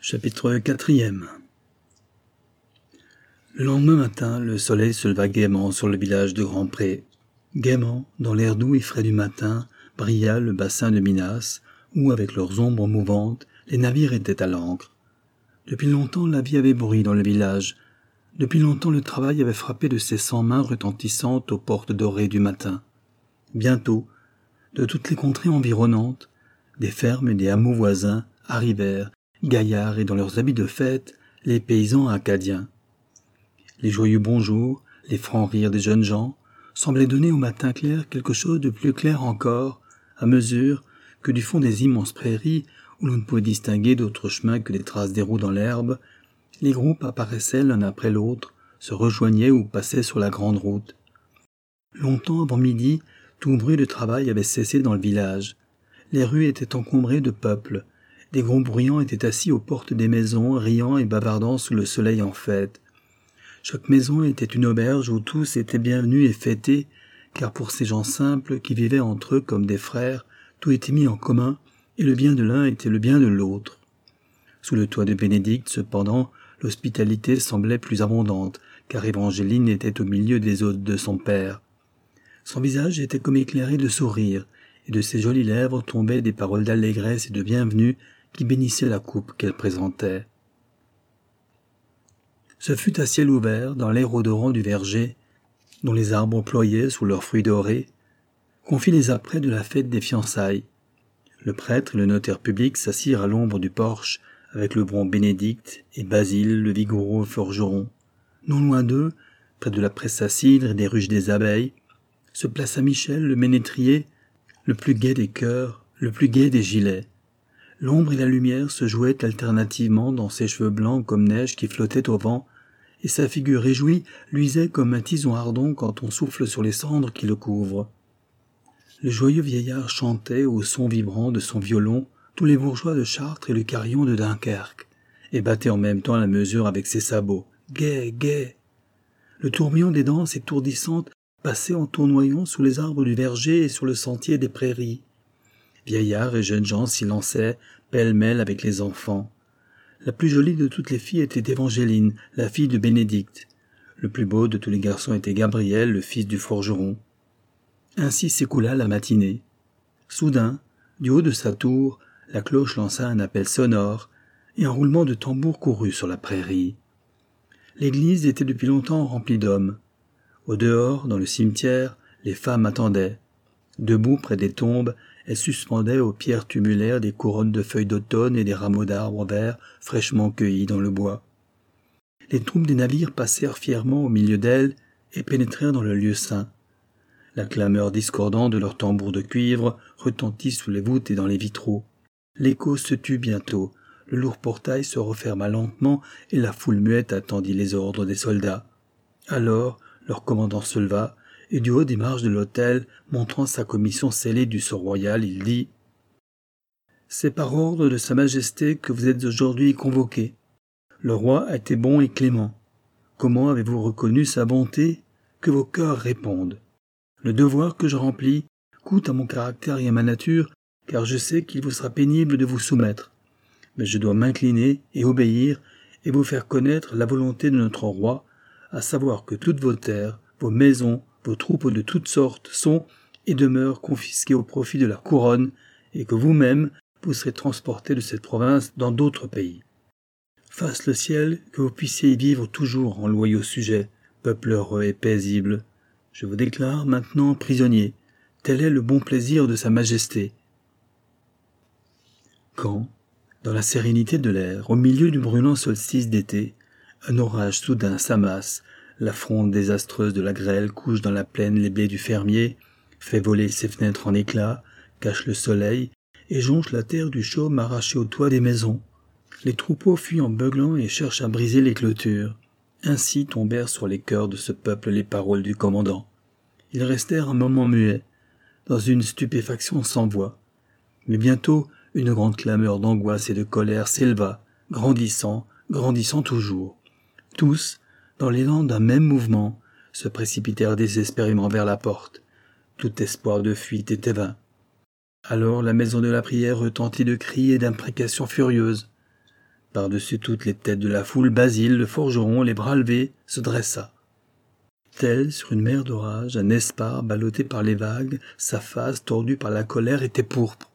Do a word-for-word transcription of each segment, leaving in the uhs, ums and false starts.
Chapitre quatrième. Le lendemain matin, le soleil se leva gaiement sur le village de Grand-Pré. Gaiement, dans l'air doux et frais du matin, brilla le bassin de Minas, où, avec leurs ombres mouvantes, les navires étaient à l'ancre. Depuis longtemps, la vie avait brûlé dans le village. Depuis longtemps, le travail avait frappé de ses cent mains retentissantes aux portes dorées du matin. Bientôt, de toutes les contrées environnantes, des fermes et des hameaux voisins arrivèrent, gaillards et dans leurs habits de fête, les paysans acadiens. Les joyeux bonjours, les francs rires des jeunes gens, semblaient donner au matin clair quelque chose de plus clair encore, à mesure que du fond des immenses prairies, où l'on ne pouvait distinguer d'autre chemin que les traces des roues dans l'herbe, les groupes apparaissaient l'un après l'autre, se rejoignaient ou passaient sur la grande route. Longtemps avant midi, tout bruit de travail avait cessé dans le village. Les rues étaient encombrées de peuple. Des groupes bruyants étaient assis aux portes des maisons, riant et bavardant sous le soleil en fête. Chaque maison était une auberge où tous étaient bienvenus et fêtés, car pour ces gens simples qui vivaient entre eux comme des frères, tout était mis en commun, et le bien de l'un était le bien de l'autre. Sous le toit de Bénédicte, cependant, l'hospitalité semblait plus abondante, car Évangeline était au milieu des hôtes de son père. Son visage était comme éclairé de sourires, et de ses jolies lèvres tombaient des paroles d'allégresse et de bienvenue qui bénissaient la coupe qu'elle présentait. Ce fut à ciel ouvert, dans l'air odorant du verger, dont les arbres ployaient sous leurs fruits dorés, qu'on fit les apprêts de la fête des fiançailles. Le prêtre et le notaire public s'assirent à l'ombre du porche, avec le bon Bénédicte et Basile, le vigoureux forgeron. Non loin d'eux, près de la presse à cidre et des ruches des abeilles, se plaça Michel, le ménétrier, le plus gai des cœurs, le plus gai des gilets. L'ombre et la lumière se jouaient alternativement dans ses cheveux blancs comme neige qui flottaient au vent, et sa figure réjouie luisait comme un tison ardent quand on souffle sur les cendres qui le couvrent. Le joyeux vieillard chantait au son vibrant de son violon tous les bourgeois de Chartres et le carillon de Dunkerque, et battait en même temps la mesure avec ses sabots. Gai, gai. Le tourbillon des danses étourdissantes passait en tournoyant sous les arbres du verger et sur le sentier des prairies. Vieillards et jeunes gens s'y lançaient, pêle-mêle avec les enfants. La plus jolie de toutes les filles était Évangeline, la fille de Bénédicte. Le plus beau de tous les garçons était Gabriel, le fils du forgeron. Ainsi s'écoula la matinée. Soudain, du haut de sa tour, la cloche lança un appel sonore, et un roulement de tambour courut sur la prairie. L'église était depuis longtemps remplie d'hommes. Au dehors, dans le cimetière, les femmes attendaient. Debout près des tombes, elles suspendaient aux pierres tumulaires des couronnes de feuilles d'automne et des rameaux d'arbres verts fraîchement cueillis dans le bois. Les troupes des navires passèrent fièrement au milieu d'elles et pénétrèrent dans le lieu saint. La clameur discordante de leurs tambours de cuivre retentit sous les voûtes et dans les vitraux. L'écho se tut bientôt, le lourd portail se referma lentement et la foule muette attendit les ordres des soldats. Alors, leur commandant se leva, et du haut des marches de l'autel, montrant sa commission scellée du sceau royal, il dit « C'est par ordre de Sa Majesté que vous êtes aujourd'hui convoqués. Le roi a été bon et clément. Comment avez-vous reconnu sa bonté? Que vos cœurs répondent. Le devoir que je remplis coûte à mon caractère et à ma nature, car je sais qu'il vous sera pénible de vous soumettre. Mais je dois m'incliner et obéir et vous faire connaître la volonté de notre roi, à savoir que toutes vos terres, vos maisons, vos troupeaux de toutes sortes sont et demeurent confisqués au profit de la couronne, et que vous-même, vous serez transportés de cette province dans d'autres pays. Fasse le ciel que vous puissiez y vivre toujours en loyaux sujets, peuple heureux et paisible. Je vous déclare maintenant prisonnier. Tel est le bon plaisir de Sa Majesté. » Quand, dans la sérénité de l'air, au milieu du brûlant solstice d'été, un orage soudain s'amasse, la fronde désastreuse de la grêle couche dans la plaine les blés du fermier, fait voler ses fenêtres en éclats, cache le soleil et jonche la terre du chaume arrachée au toit des maisons. Les troupeaux fuient en beuglant et cherchent à briser les clôtures. Ainsi tombèrent sur les cœurs de ce peuple les paroles du commandant. Ils restèrent un moment muets, dans une stupéfaction sans voix. Mais bientôt, une grande clameur d'angoisse et de colère s'éleva, grandissant, grandissant toujours. Tous, dans l'élan d'un même mouvement, se précipitèrent désespérément vers la porte. Tout espoir de fuite était vain. Alors la maison de la prière retentit de cris et d'imprécations furieuses. Par-dessus toutes les têtes de la foule, Basile, le forgeron, les bras levés, se dressa. Tel, sur une mer d'orage, un espar ballotté par les vagues, sa face, tordue par la colère, était pourpre.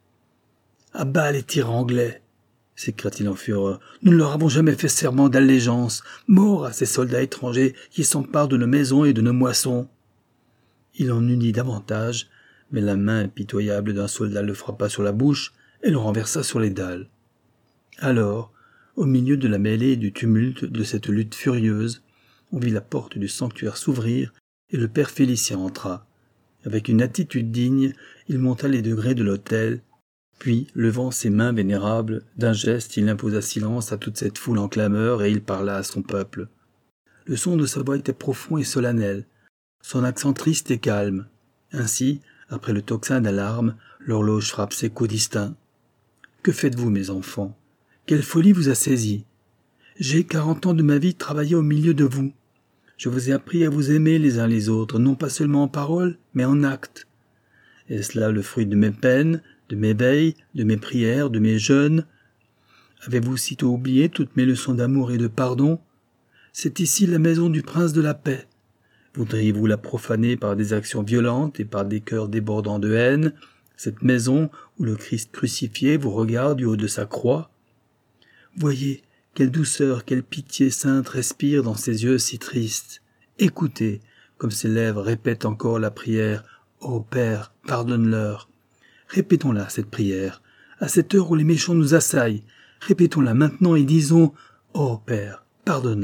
« À bas les tyrans anglais !» s'écria-t-il en fureur. « Nous ne leur avons jamais fait serment d'allégeance. Mort à ces soldats étrangers qui s'emparent de nos maisons et de nos moissons. » Il en eut dit davantage, mais la main impitoyable d'un soldat le frappa sur la bouche et le renversa sur les dalles. Alors, au milieu de la mêlée et du tumulte de cette lutte furieuse, on vit la porte du sanctuaire s'ouvrir et le père Félicien entra. Avec une attitude digne, il monta les degrés de l'autel, puis, levant ses mains vénérables, d'un geste il imposa silence à toute cette foule en clameur et il parla à son peuple. Le son de sa voix était profond et solennel, son accent triste et calme. Ainsi, après le tocsin d'alarme, l'horloge frappe ses coups distincts. « Que faites-vous, mes enfants ? Quelle folie vous a saisi ? J'ai quarante ans de ma vie travaillé au milieu de vous. Je vous ai appris à vous aimer les uns les autres, non pas seulement en parole, mais en actes. Est-ce là le fruit de mes peines, de mes veilles, de mes prières, de mes jeûnes? Avez-vous sitôt oublié toutes mes leçons d'amour et de pardon? C'est ici la maison du prince de la paix. Voudriez-vous la profaner par des actions violentes et par des cœurs débordants de haine, cette maison où le Christ crucifié vous regarde du haut de sa croix? Voyez, quelle douceur, quelle pitié sainte respire dans ses yeux si tristes. Écoutez, comme ses lèvres répètent encore la prière « Ô Père, pardonne-leur ». Répétons-la, cette prière, à cette heure où les méchants nous assaillent. Répétons-la maintenant et disons « Ô Père, pardonne-leur ».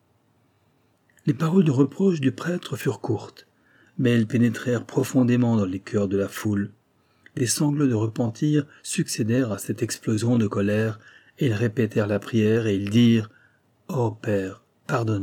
Les paroles de reproche du prêtre furent courtes, mais elles pénétrèrent profondément dans les cœurs de la foule. Des sanglots de repentir succédèrent à cette explosion de colère, et ils répétèrent la prière et ils dirent « Ô Père, pardonne-leur ».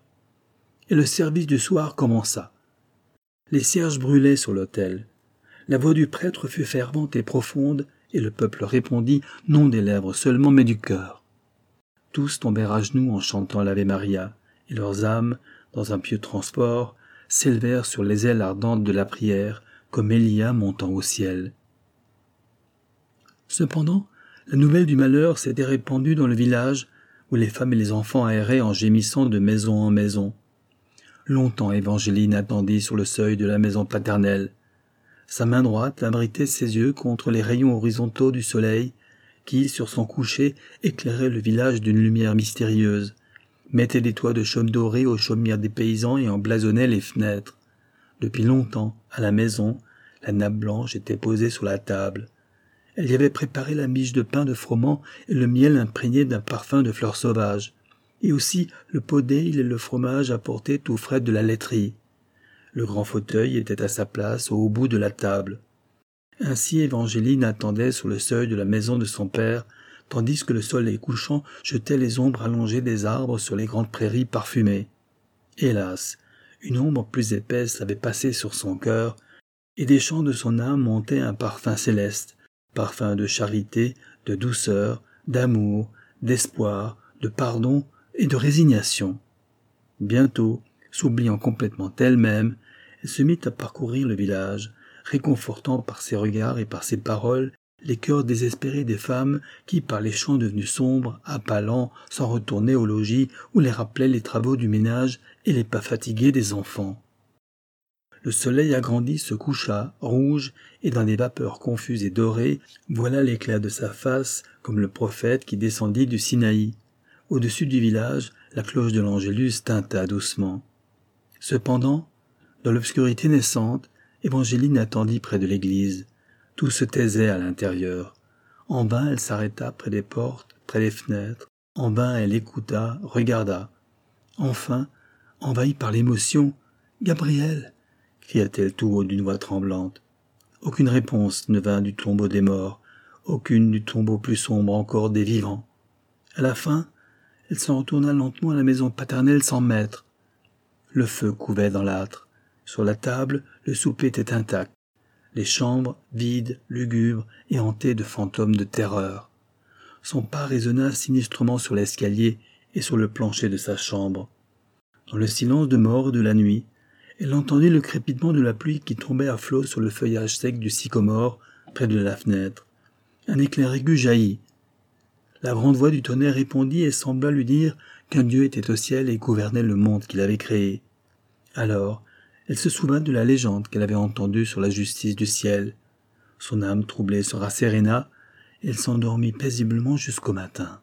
Et le service du soir commença. Les cierges brûlaient sur l'autel. La voix du prêtre fut fervente et profonde, et le peuple répondit, non des lèvres seulement, mais du cœur. Tous tombèrent à genoux en chantant l'Ave Maria, et leurs âmes, dans un pieux transport, s'élevèrent sur les ailes ardentes de la prière, comme Élia montant au ciel. Cependant, la nouvelle du malheur s'était répandue dans le village, où les femmes et les enfants erraient en gémissant de maison en maison. Longtemps Évangeline attendit sur le seuil de la maison paternelle. Sa main droite abritait ses yeux contre les rayons horizontaux du soleil qui, sur son coucher, éclairait le village d'une lumière mystérieuse, mettait des toits de chaume dorés aux chaumières des paysans et emblasonnait les fenêtres. Depuis longtemps, à la maison, la nappe blanche était posée sur la table. Elle y avait préparé la miche de pain de froment et le miel imprégné d'un parfum de fleurs sauvages, et aussi le pot d'ale et le fromage apporté tout frais de la laiterie. Le grand fauteuil était à sa place au haut bout de la table. Ainsi Évangeline attendait sur le seuil de la maison de son père, tandis que le soleil couchant jetait les ombres allongées des arbres sur les grandes prairies parfumées. Hélas, une ombre plus épaisse avait passé sur son cœur, et des chants de son âme montaient un parfum céleste, parfum de charité, de douceur, d'amour, d'espoir, de pardon et de résignation. Bientôt, s'oubliant complètement elle-même, elle se mit à parcourir le village, réconfortant par ses regards et par ses paroles les cœurs désespérés des femmes qui, par les champs devenus sombres, à pas lents, s'en retournaient au logis où les rappelaient les travaux du ménage et les pas fatigués des enfants. Le soleil agrandi se coucha, rouge, et dans des vapeurs confuses et dorées, voilà l'éclat de sa face comme le prophète qui descendit du Sinaï. Au-dessus du village, la cloche de l'Angélus tinta doucement. Cependant, dans l'obscurité naissante, Évangeline attendit près de l'église. Tout se taisait à l'intérieur. En vain elle s'arrêta près des portes, près des fenêtres. En vain elle écouta, regarda. Enfin, envahie par l'émotion, « Gabriel !» cria-t-elle tout haut d'une voix tremblante. Aucune réponse ne vint du tombeau des morts, aucune du tombeau plus sombre encore des vivants. À la fin, elle s'en retourna lentement à la maison paternelle sans maître. Le feu couvait dans l'âtre. Sur la table, le souper était intact. Les chambres, vides, lugubres et hantées de fantômes de terreur. Son pas résonna sinistrement sur l'escalier et sur le plancher de sa chambre. Dans le silence de mort de la nuit, elle entendit le crépitement de la pluie qui tombait à flots sur le feuillage sec du sycomore près de la fenêtre. Un éclair aigu jaillit. La grande voix du tonnerre répondit et sembla lui dire qu'un Dieu était au ciel et gouvernait le monde qu'il avait créé. Alors, elle se souvint de la légende qu'elle avait entendue sur la justice du ciel. Son âme troublée se rasséréna et elle s'endormit paisiblement jusqu'au matin.